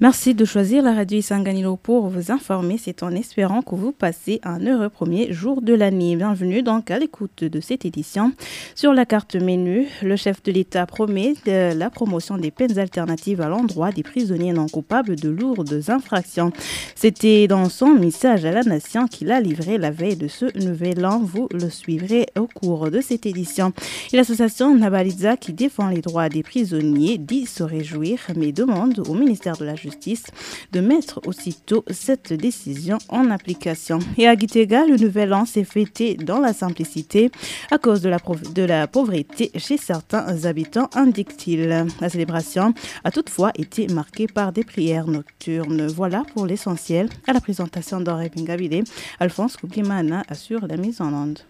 Merci de choisir la radio Isanganiro pour vous informer. C'est en espérant que vous passez un heureux premier jour de l'année. Bienvenue donc à l'écoute de cette édition. Sur la carte menu, le chef de l'État promet la promotion des peines alternatives à l'endroit des prisonniers non coupables de lourdes infractions. C'était dans son message à la nation qu'il a livré la veille de ce nouvel an. Vous le suivrez au cours de cette édition. Et l'association Nabaliza qui défend les droits des prisonniers dit se réjouir mais demande au ministère de la Justice de mettre aussitôt cette décision en application. Et à Gitega, le nouvel an s'est fêté dans la simplicité à cause de la pauvreté chez certains habitants, indique-t-il. La célébration a toutefois été marquée par des prières nocturnes. Voilà pour l'essentiel. À la présentation d'Henri Pingabile, Alphonse Koublimana assure la mise en onde.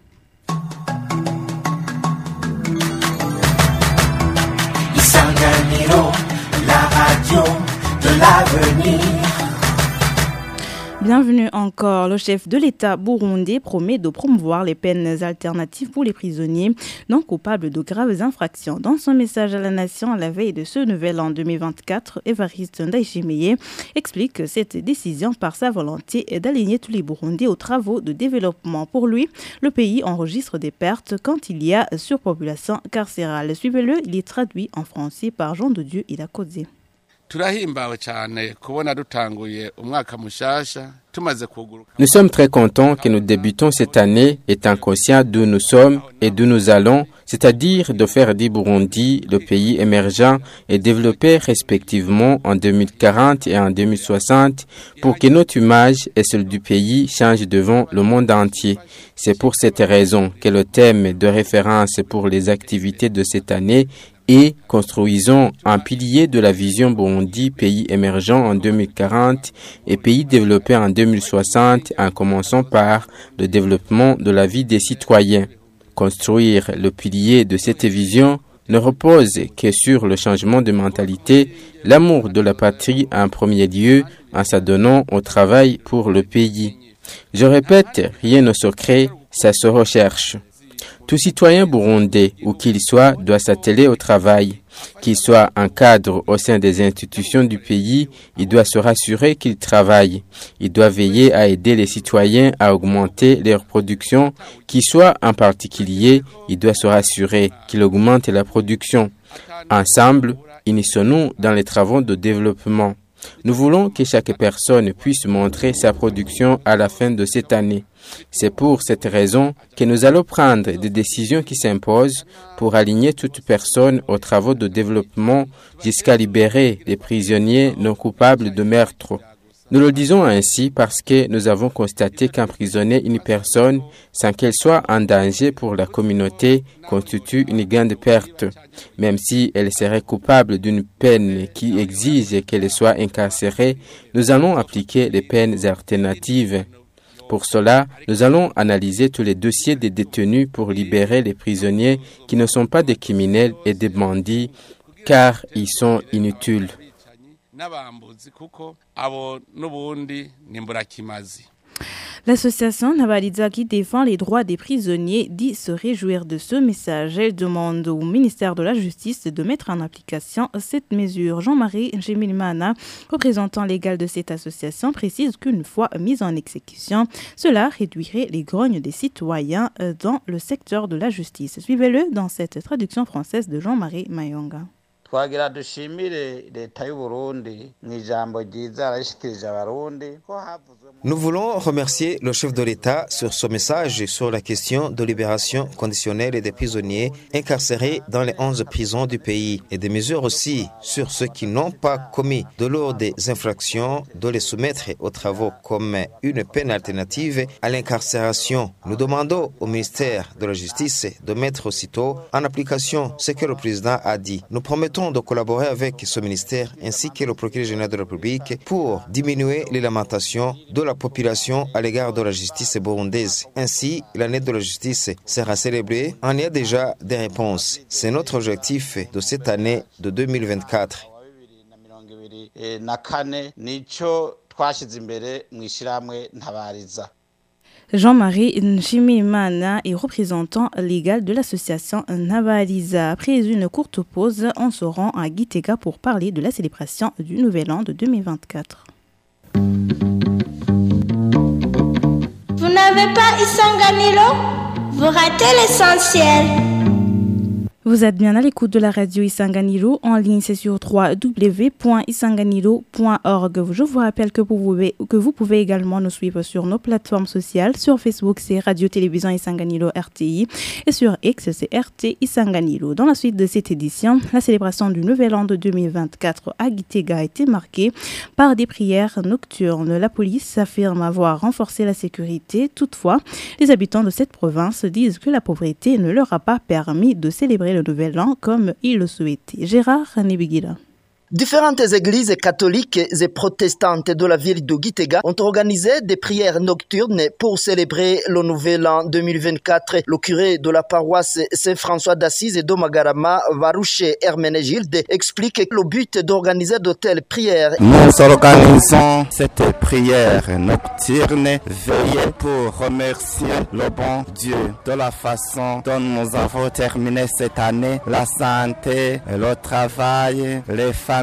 Isanganiro, la radio de l'avenir. Bienvenue encore. Le chef de l'État burundais promet de promouvoir les peines alternatives pour les prisonniers non coupables de graves infractions. Dans son message à la nation à la veille de ce nouvel an 2024, Évariste Ndayishimiye explique que cette décision par sa volonté est d'aligner tous les Burundais aux travaux de développement. Pour lui, le pays enregistre des pertes quand il y a surpopulation carcérale. Suivez-le, il est traduit en français par Jean de Dieu Ilakoze. Nous sommes très contents que nous débutons cette année étant conscients d'où nous sommes et d'où nous allons, c'est-à-dire de faire du Burundi le pays émergent et développé respectivement en 2040 et en 2060 pour que notre image et celle du pays changent devant le monde entier. C'est pour cette raison que le thème de référence pour les activités de cette année et construisons un pilier de la vision Burundi, pays émergent en 2040 et pays développé en 2060 en commençant par le développement de la vie des citoyens. Construire le pilier de cette vision ne repose que sur le changement de mentalité, l'amour de la patrie en premier lieu en s'adonnant au travail pour le pays. Je répète, rien ne se crée, ça se recherche. Tout citoyen burundais, où qu'il soit, doit s'atteler au travail. Qu'il soit un cadre au sein des institutions du pays, il doit se rassurer qu'il travaille. Il doit veiller à aider les citoyens à augmenter leur production. Qu'il soit en particulier, il doit se rassurer qu'il augmente la production. Ensemble, unissons-nous dans les travaux de développement. Nous voulons que chaque personne puisse montrer sa production à la fin de cette année. C'est pour cette raison que nous allons prendre des décisions qui s'imposent pour aligner toute personne aux travaux de développement jusqu'à libérer les prisonniers non coupables de meurtre. Nous le disons ainsi parce que nous avons constaté qu'emprisonner une personne sans qu'elle soit en danger pour la communauté constitue une grande perte. Même si elle serait coupable d'une peine qui exige qu'elle soit incarcérée, nous allons appliquer les peines alternatives. Pour cela, nous allons analyser tous les dossiers des détenus pour libérer les prisonniers qui ne sont pas des criminels et des bandits, car ils sont inutiles. L'association Nabaliza qui défend les droits des prisonniers dit se réjouir de ce message. Elle demande au ministère de la Justice de mettre en application cette mesure. Jean-Marie Njemilimana, représentant légal de cette association, précise qu'une fois mise en exécution, cela réduirait les grognes des citoyens dans le secteur de la justice. Suivez-le dans cette traduction française de Jean-Marie Mayonga. Nous voulons remercier le chef de l'État sur son message sur la question de libération conditionnelle des prisonniers incarcérés dans les 11 prisons du pays et des mesures aussi sur ceux qui n'ont pas commis de lourdes infractions de les soumettre aux travaux comme une peine alternative à l'incarcération. Nous demandons au ministère de la Justice de mettre aussitôt en application ce que le président a dit. Nous promettons de collaborer avec ce ministère ainsi que le procureur général de la République pour diminuer les lamentations de la population à l'égard de la justice burundaise. Ainsi, l'année de la justice sera célébrée. On y a déjà des réponses. C'est notre objectif de cette année de 2024. Jean-Marie Nshimimana est représentant légal de l'association Nabaliza. Après une courte pause, on se rend à Gitega pour parler de la célébration du Nouvel An de 2024. Vous n'avez pas Isanganilo? Vous ratez l'essentiel. Vous êtes bien à l'écoute de la radio Isanganilo. En ligne, c'est sur www.isanganilo.org. Je vous rappelle que vous pouvez également nous suivre sur nos plateformes sociales. Sur Facebook, c'est Radio-Télévision Isanganilo RTI. Et sur X, c'est RT Isanganilo. Dans la suite de cette édition, la célébration du Nouvel An de 2024 à Gitega a été marquée par des prières nocturnes. La police affirme avoir renforcé la sécurité. Toutefois, les habitants de cette province disent que la pauvreté ne leur a pas permis de célébrer le Nouvel An comme ils le souhaitaient. Gérard Nibigila. Différentes églises catholiques et protestantes de la ville de Gitega ont organisé des prières nocturnes pour célébrer le Nouvel An 2024. Le curé de la paroisse Saint-François d'Assise et d'Omagarama, Varouché Herménégilde, explique le but d'organiser de telles prières. Nous organisons cette prière nocturne veillée pour remercier le bon Dieu de la façon dont nous avons terminé cette année, la santé, le travail, les familles,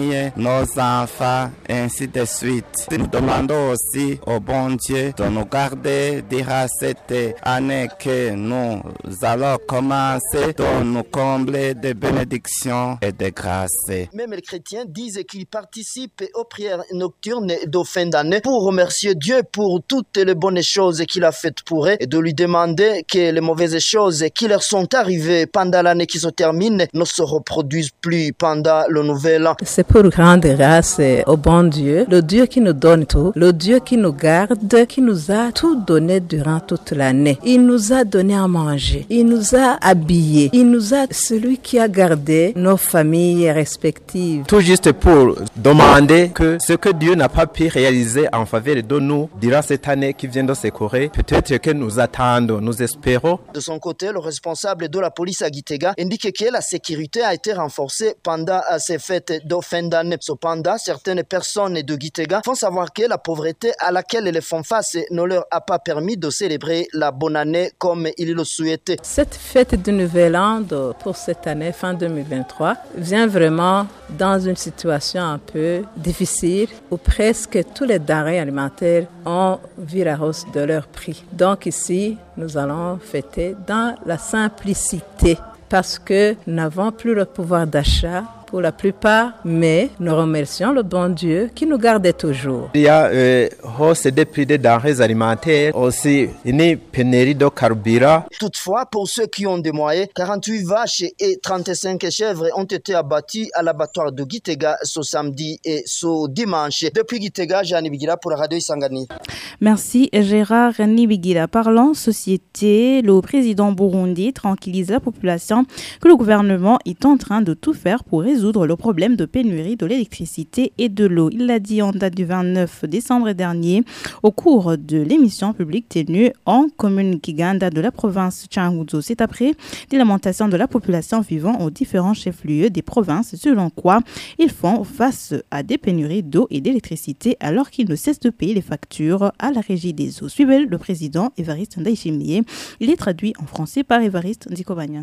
nos enfants, ainsi de suite. Nous demandons aussi au bon Dieu de nous garder durant cette année que nous allons commencer, de nous combler de bénédictions et de grâces. Même les chrétiens disent qu'ils participent aux prières nocturnes de fin d'année pour remercier Dieu pour toutes les bonnes choses qu'il a faites pour eux et de lui demander que les mauvaises choses qui leur sont arrivées pendant l'année qui se termine ne se reproduisent plus pendant le nouvel an. C'est pour rendre grâce au bon Dieu, le Dieu qui nous donne tout, le Dieu qui nous garde, qui nous a tout donné durant toute l'année. Il nous a donné à manger, il nous a habillés, il nous a celui qui a gardé nos familles respectives. Tout juste pour demander que ce que Dieu n'a pas pu réaliser en faveur de nous durant cette année qui vient de s'écouler, peut-être que nous attendons, nous espérons. De son côté, le responsable de la police à Gitega indique que la sécurité a été renforcée pendant ces fêtes de fin d'année. Cependant, certaines personnes de Gitega font savoir que la pauvreté à laquelle elles font face ne leur a pas permis de célébrer la bonne année comme ils le souhaitaient. Cette fête du Nouvel An pour cette année, fin 2023, vient vraiment dans une situation un peu difficile où presque tous les denrées alimentaires ont vu la hausse de leur prix. Donc ici, nous allons fêter dans la simplicité parce que nous n'avons plus le pouvoir d'achat pour la plupart, mais nous remercions le bon Dieu qui nous gardait toujours. Il y a hausse des prix des denrées alimentaires, aussi une pénurie de carburant. Toutefois, pour ceux qui ont des moyens, 48 vaches et 35 chèvres ont été abattues à l'abattoir de Gitega ce samedi et ce dimanche. Depuis Gitega, Jean Nibigila pour la radio Isangani. Merci Gérard Nibigila. Parlant société, le président Burundi tranquillise la population que le gouvernement est en train de tout faire pour résoudre le problème de pénurie de l'électricité et de l'eau. Il l'a dit en date du 29 décembre dernier au cours de l'émission publique tenue en commune Kiganda de la province Changuzo. C'est après des lamentations de la population vivant aux différents chefs-lieux des provinces, selon quoi ils font face à des pénuries d'eau et d'électricité alors qu'ils ne cessent de payer les factures à la régie des eaux. Suivez le président Évariste Ndayishimiye. Il est traduit en français par Évariste Ndikobanya.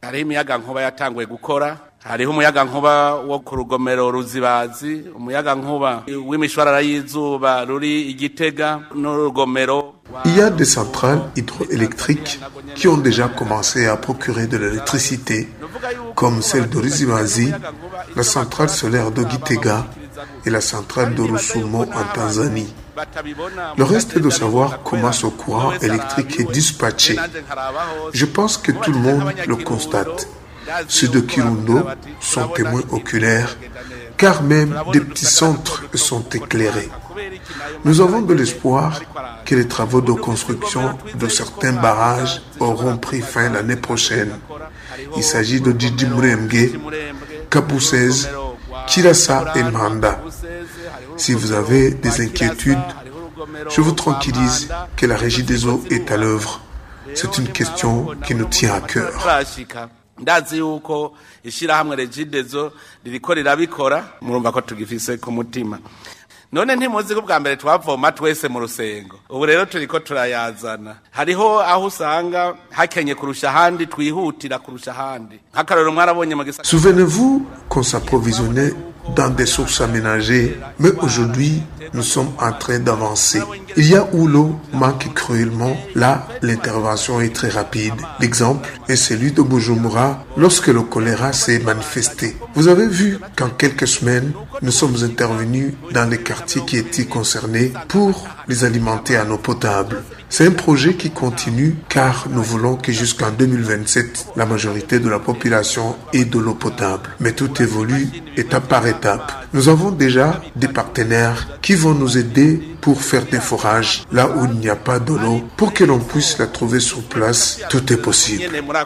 hariho umuyaga nkuba wo ku rugomero Ruzibazi, umuyaga nkuba w'imishwarara y'izuba ruri Igitega n'urugomero. Il y a des centrales hydroélectriques qui ont déjà commencé à procurer de l'électricité, comme celle de Ruzibazi, la centrale solaire de Gitega et la centrale de Rusumo en Tanzanie. Le reste est de savoir comment ce courant électrique est dispatché. Je pense que tout le monde le constate. Ceux de Kirundo sont témoins oculaires, car même des petits centres sont éclairés. Nous avons de l'espoir que les travaux de construction de certains barrages auront pris fin l'année prochaine. Il s'agit de Didi Muremge, Kapusez, Kirasa et Manda. Si vous avez des inquiétudes, je vous tranquillise que la régie des eaux est à l'œuvre. C'est une question qui nous tient à cœur. Ndazi yuko ishirahamwe Regidezo ririko rirabikora murumva ko tugifise ku mutima none ntimuzi ko bwa mbere twavoma twese mu rusengo ubu rero turiko turayazana hariho aho usanga hakenye kurusha ahandi twihutira kurusha ahandi nk'akarero mwarabonye mu gisagara. Souvenez-vous qu'on s'approvisionnait dans des sources aménagées, mais aujourd'hui, nous sommes en train d'avancer. Il y a où l'eau manque cruellement, là, l'intervention est très rapide. L'exemple est celui de Bujumbura lorsque le choléra s'est manifesté. Vous avez vu qu'en quelques semaines, nous sommes intervenus dans les quartiers qui étaient concernés pour les alimenter en eau potable. C'est un projet qui continue car nous voulons que jusqu'en 2027, la majorité de la population ait de l'eau potable. Mais tout évolue étape par étape. Nous avons déjà des partenaires qui vont nous aider pour faire des forages là où il n'y a pas de l'eau pour que l'on puisse la trouver sur place. Tout est possible.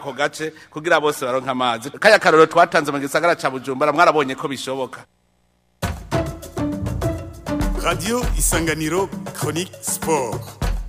Radio Isanganiro Chronique Sport.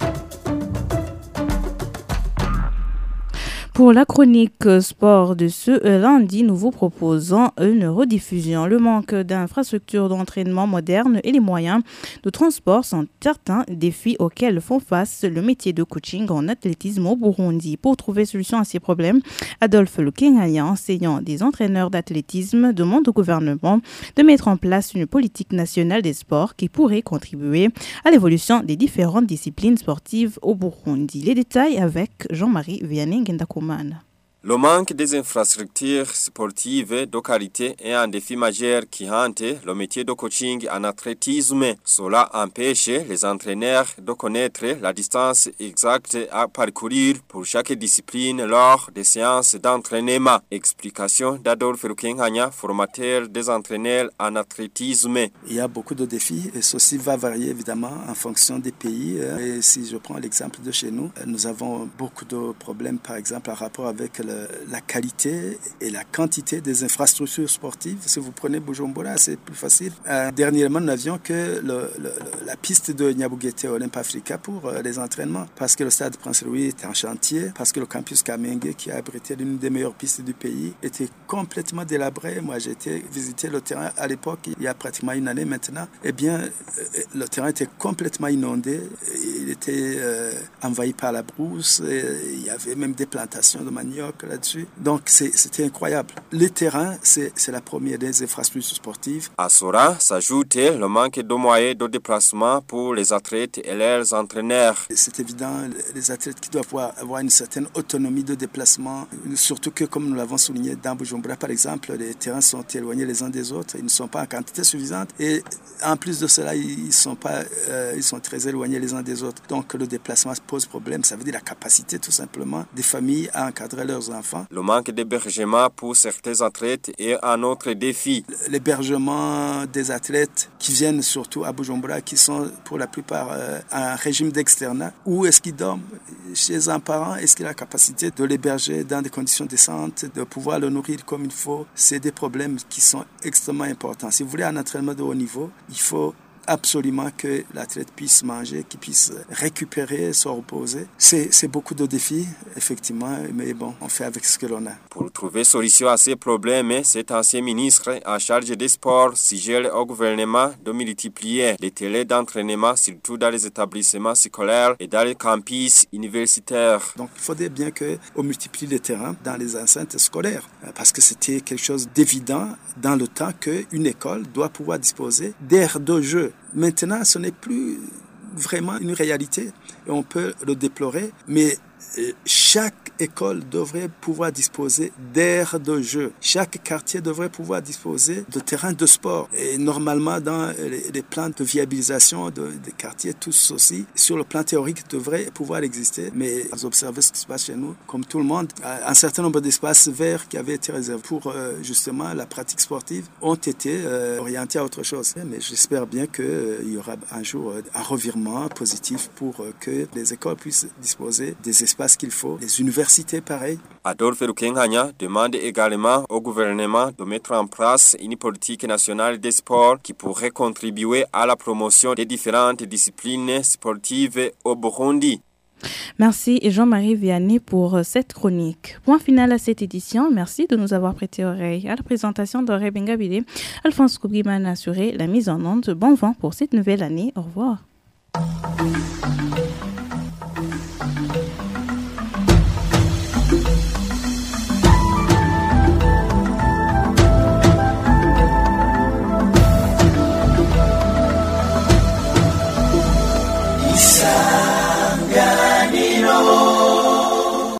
Pour la chronique sport de ce lundi, nous vous proposons une rediffusion. Le manque d'infrastructures d'entraînement modernes et les moyens de transport sont certains défis auxquels font face le métier de coaching en athlétisme au Burundi. Pour trouver solution à ces problèmes, Adolphe Lukenganya, enseignant des entraîneurs d'athlétisme, demande au gouvernement de mettre en place une politique nationale des sports qui pourrait contribuer à l'évolution des différentes disciplines sportives au Burundi. Les détails avec Jean-Marie Vianney Ngendakuma. Le manque des infrastructures sportives de qualité est un défi majeur qui hante le métier de coaching en athlétisme. Cela empêche les entraîneurs de connaître la distance exacte à parcourir pour chaque discipline lors des séances d'entraînement. Explication d'Adolphe Lukenganya, formateur des entraîneurs en athlétisme. Il y a beaucoup de défis et ceci va varier évidemment en fonction des pays. Et si je prends l'exemple de chez nous, nous avons beaucoup de problèmes par exemple en rapport avec la qualité et la quantité des infrastructures sportives. Si vous prenez Bujumbura, c'est plus facile. Dernièrement, nous n'avions que la piste de Nyabugete Olympe Africa pour les entraînements parce que le stade Prince Louis était en chantier, parce que le campus Kamenge, qui a abrité l'une des meilleures pistes du pays, était complètement délabré. Moi, j'ai été visiter le terrain à l'époque, il y a pratiquement une année maintenant. Eh bien, le terrain était complètement inondé. Il était envahi par la brousse. Il y avait même des plantations de manioc là-dessus. Donc, c'était incroyable. Les terrains, c'est la première des infrastructures sportives. À cela s'ajoute le manque de moyens de déplacement pour les athlètes et leurs entraîneurs. C'est évident, les athlètes qui doivent avoir une certaine autonomie de déplacement, surtout que, comme nous l'avons souligné dans Bujumbura, par exemple, les terrains sont éloignés les uns des autres, ils ne sont pas en quantité suffisante et en plus de cela, ils sont très éloignés les uns des autres. Donc, le déplacement pose problème. Ça veut dire la capacité, tout simplement, des familles à encadrer leurs enfants. Le manque d'hébergement pour certains athlètes est un autre défi. L'hébergement des athlètes qui viennent surtout à Bujumbura, qui sont pour la plupart en régime d'externat, où est-ce qu'ils dorment? Chez un parent, est-ce qu'il a la capacité de l'héberger dans des conditions décentes, de pouvoir le nourrir comme il faut? C'est des problèmes qui sont extrêmement importants. Si vous voulez un entraînement de haut niveau, il faut absolument que l'athlète puisse manger, qu'il puisse récupérer, se reposer. C'est beaucoup de défis, effectivement, mais bon, on fait avec ce que l'on a. Pour trouver solution à ces problèmes, cet ancien ministre en charge des sports suggère au gouvernement de multiplier les télés d'entraînement, surtout dans les établissements scolaires et dans les campus universitaires. Donc, il faudrait bien qu'on multiplie les terrains dans les enceintes scolaires, parce que c'était quelque chose d'évident dans le temps qu'une école doit pouvoir disposer d'aires de jeu. Maintenant, ce n'est plus vraiment une réalité et on peut le déplorer, mais chaque école devrait pouvoir disposer d'aires de jeu. Chaque quartier devrait pouvoir disposer de terrains de sport. Et normalement, dans les plans de viabilisation des quartiers, tout ceci, sur le plan théorique, devrait pouvoir exister. Mais vous observez ce qui se passe chez nous, comme tout le monde, un certain nombre d'espaces verts qui avaient été réservés pour justement la pratique sportive ont été orientés à autre chose. Mais j'espère bien qu'il y aura un jour un revirement positif pour que les écoles puissent disposer des espaces qu'il faut, les universités pareil. Adolphe Lukenganya demande également au gouvernement de mettre en place une politique nationale des sports qui pourrait contribuer à la promotion des différentes disciplines sportives au Burundi. Merci Jean-Marie Vianney pour cette chronique. Point final à cette édition. Merci de nous avoir prêté oreille. À la présentation de Rebenga Bide, Alphonse Koubiman a assuré la mise en onde. Bon vent pour cette nouvelle année. Au revoir.